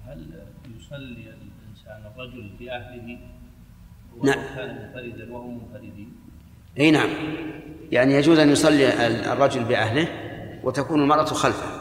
هل يصلي الإنسان الرجل بأهله نعم. كان منفردا وهو منفردين؟ أي نعم، يعني يجوز أن يصلي الرجل بأهله وتكون المرأة خلفه.